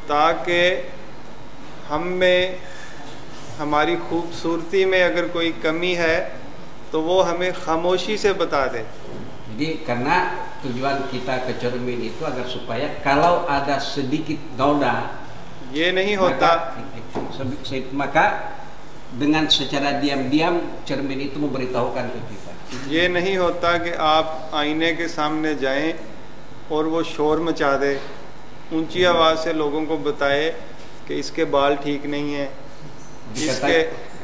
ताकि हम में हमारी खूबसूरती में अगर कोई कमी है तो वो हमें खामोशी से बता दे. Jadi karena tujuan kita ke cermin itu agar supaya kalau ada sedikit noda, ये नहीं होता maka dengan secara diam-diam cermin itu memberitahukan ke kita. ये नहीं होता कि आप आईने के सामने जाएं और वो शोर मचा दे, ऊंची आवाज़ से लोगों को बताए कि इसके बाल ठीक नहीं है, इसके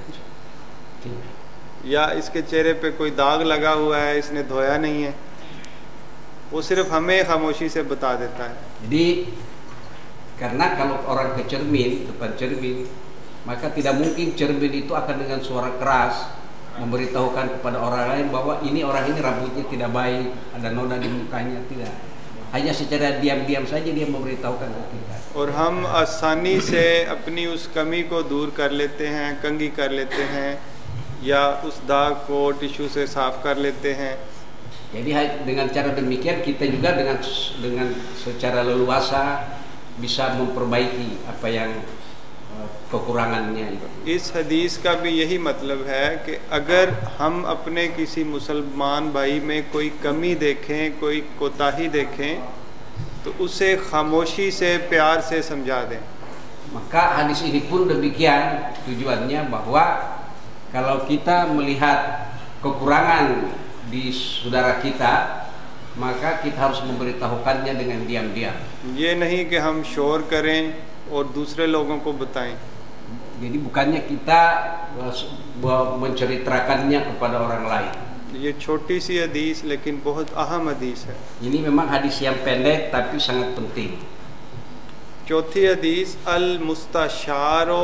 या इसके चेहरे पे कोई दाग लगा हुआ है, इसने धोया नहीं है. वो सिर्फ हमें खामोशी से बता देता है. Jadi karena kalau orang ke cermin, depan cermin, maka tidak mungkin cermin itu akan dengan suara keras memberitahukan kepada orang lain bahwa orang ini rambutnya tidak baik, ada noda di mukanya, tidak. Hanya secara diam-diam saja dia memberitahukan ke kita. और हम आसानी से अपनी उस कमी को दूर कर लेते हैं, कंघी कर लेते हैं, या उस दाग को टिश्यू से साफ कर लेते हैं. Jadi dengan cara demikian kita juga dengan secara leluasa bisa memperbaiki apa yang kekurangannya. इस हदीस का भी यही मतलब है कि अगर हम अपने किसी मुसलमान भाई में कोई कमी देखें, कोई कोताही देखें, तो उसे खामोशी से प्यार से समझा दें. Maka hadis ini pun demikian tujuannya, bahwa kalau kita melihat kekurangan di saudara kita, maka kita harus memberitahukannya dengan diam-diam. ये नहीं कि हम शोर करें और दूसरे लोगों को बताएं. Jadi bukannya kita menceritakannya kepada orang lain. ये छोटी सी हदीस लेकिन बहुत अहम हदीस है. Ini memang hadis yang pendek tapi sangat penting. चौथी हदीस अल मुस्ताशारो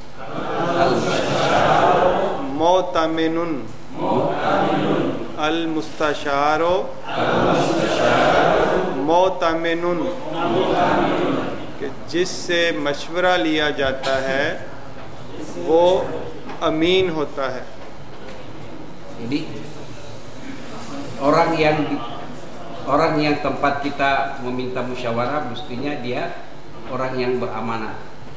मोतमिनुन. अल मुस्ताशारो मोतमिनुन, कि जिससे मशवरा लिया जाता है वो अमीन होता है. Jadi orang yang tempat kita meminta musyawarah mestinya dia orang yang beramanah.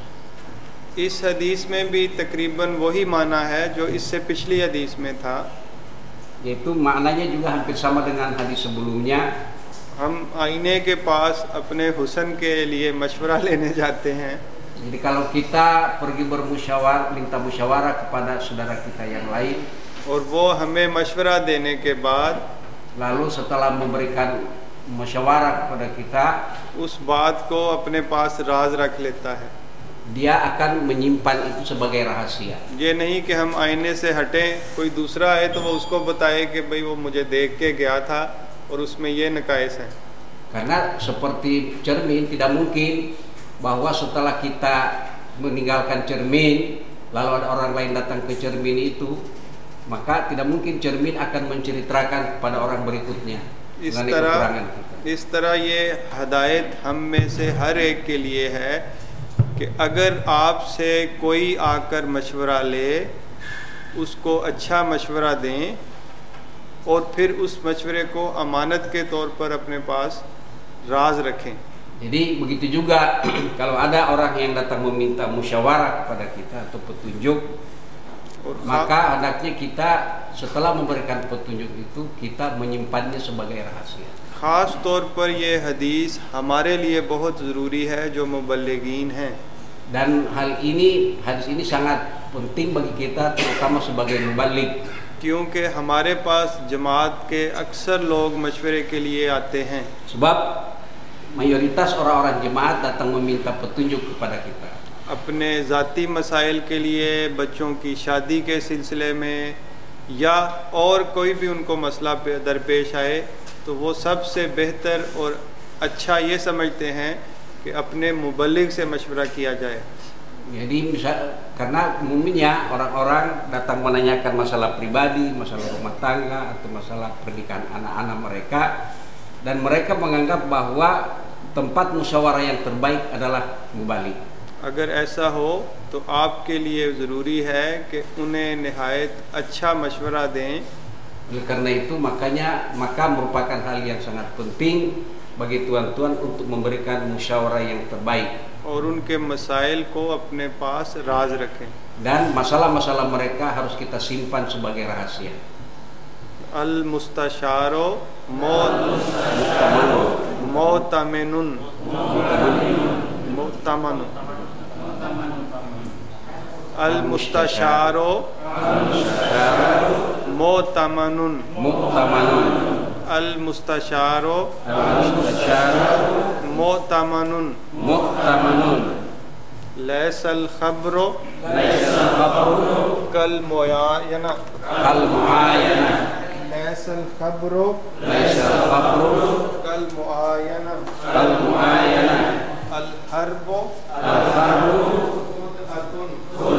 इस हदीस में भी तकरीबन वही माना है जो इससे पिछली हदीस में था. Yaitu maknanya juga hampir sama dengan hadis sebelumnya. हम आईने के पास अपने हुस्न के लिए मशवरा लेने जाते हैं. Jadi kalau kita pergi minta musyawarah kepada saudara kita yang lain, और वो हमें मशवरा देने के बाद lalu setelah memberikan musyawarah kepada kita, उस बात को अपने पास राज रख लेता है. dia akan menyimpan itu sebagai rahasia. ये नहीं कि हम आईने से हटें, कोई दूसरा आए तो वो उसको बताए कि भाई वो मुझे देख के गया था और उसमें ये नकाइस हैं. Karena seperti cermin, tidak mungkin bahwa setelah kita meninggalkan cermin lalu ada orang lain datang ke cermin itu, maka tidak mungkin cermin akan menceritakan kepada orang berikutnya mengenai kekurangan kita. इस तरह ये हदायत हम में से हर एक के लिए है कि अगर आपसे कोई आकर मशवरा ले, उसको अच्छा मशवरा दें और फिर उस मशवरे को अमानत के तौर पर अपने पास राज रखें. Jadi begitu juga kalau ada orang yang datang meminta musyawarah kepada kita atau petunjuk, maka hendaknya kita setelah memberikan petunjuk itu kita menyimpannya sebagai rahasia. ख़ास तौर पर ये हदीस हमारे लिए बहुत ज़रूरी है जो मुबल्लिगीन हैं. Dan hadis ini sangat penting bagi kita, terutama sebagai muballigh. क्योंकि हमारे पास जमात के अक्सर लोग मशवरे के लिए आते हैं. Sebab mayoritas orang-orang jemaat datang meminta petunjuk kepada kita. अपने ज़ाती मसाइल के लिए, बच्चों की शादी के सिलसिले में, या और कोई भी उनको मसला दरपेश आए, तो वो सबसे बेहतर और अच्छा ये समझते हैं कि अपने मुबल्लिग से मशवरा किया जाए. Jadi karena umumnya orang-orang datang menanyakan masalah pribadi, masalah rumah tangga atau masalah pernikahan anak-anak mereka, dan mereka menganggap bahwa tempat musyawarah yang terbaik adalah muballigh. अगर ऐसा हो तो आपके लिए ज़रूरी है कि उन्हें निहायत अच्छा मशवरा दें. Oleh karena itu maka merupakan hal yang sangat penting bagi tuan-tuan untuk memberikan musyawarah yang terbaik. और उनके मसाइल को अपने पास राज रखें. Dan masalah-masalah mereka harus kita simpan sebagai rahasia. Al mustasharo mu'taminun Al mustasharo mu'tamanun Al mustasharo mu'tamanun Laisal khabru kal muayana Laisal khabru kal muayana Al harbu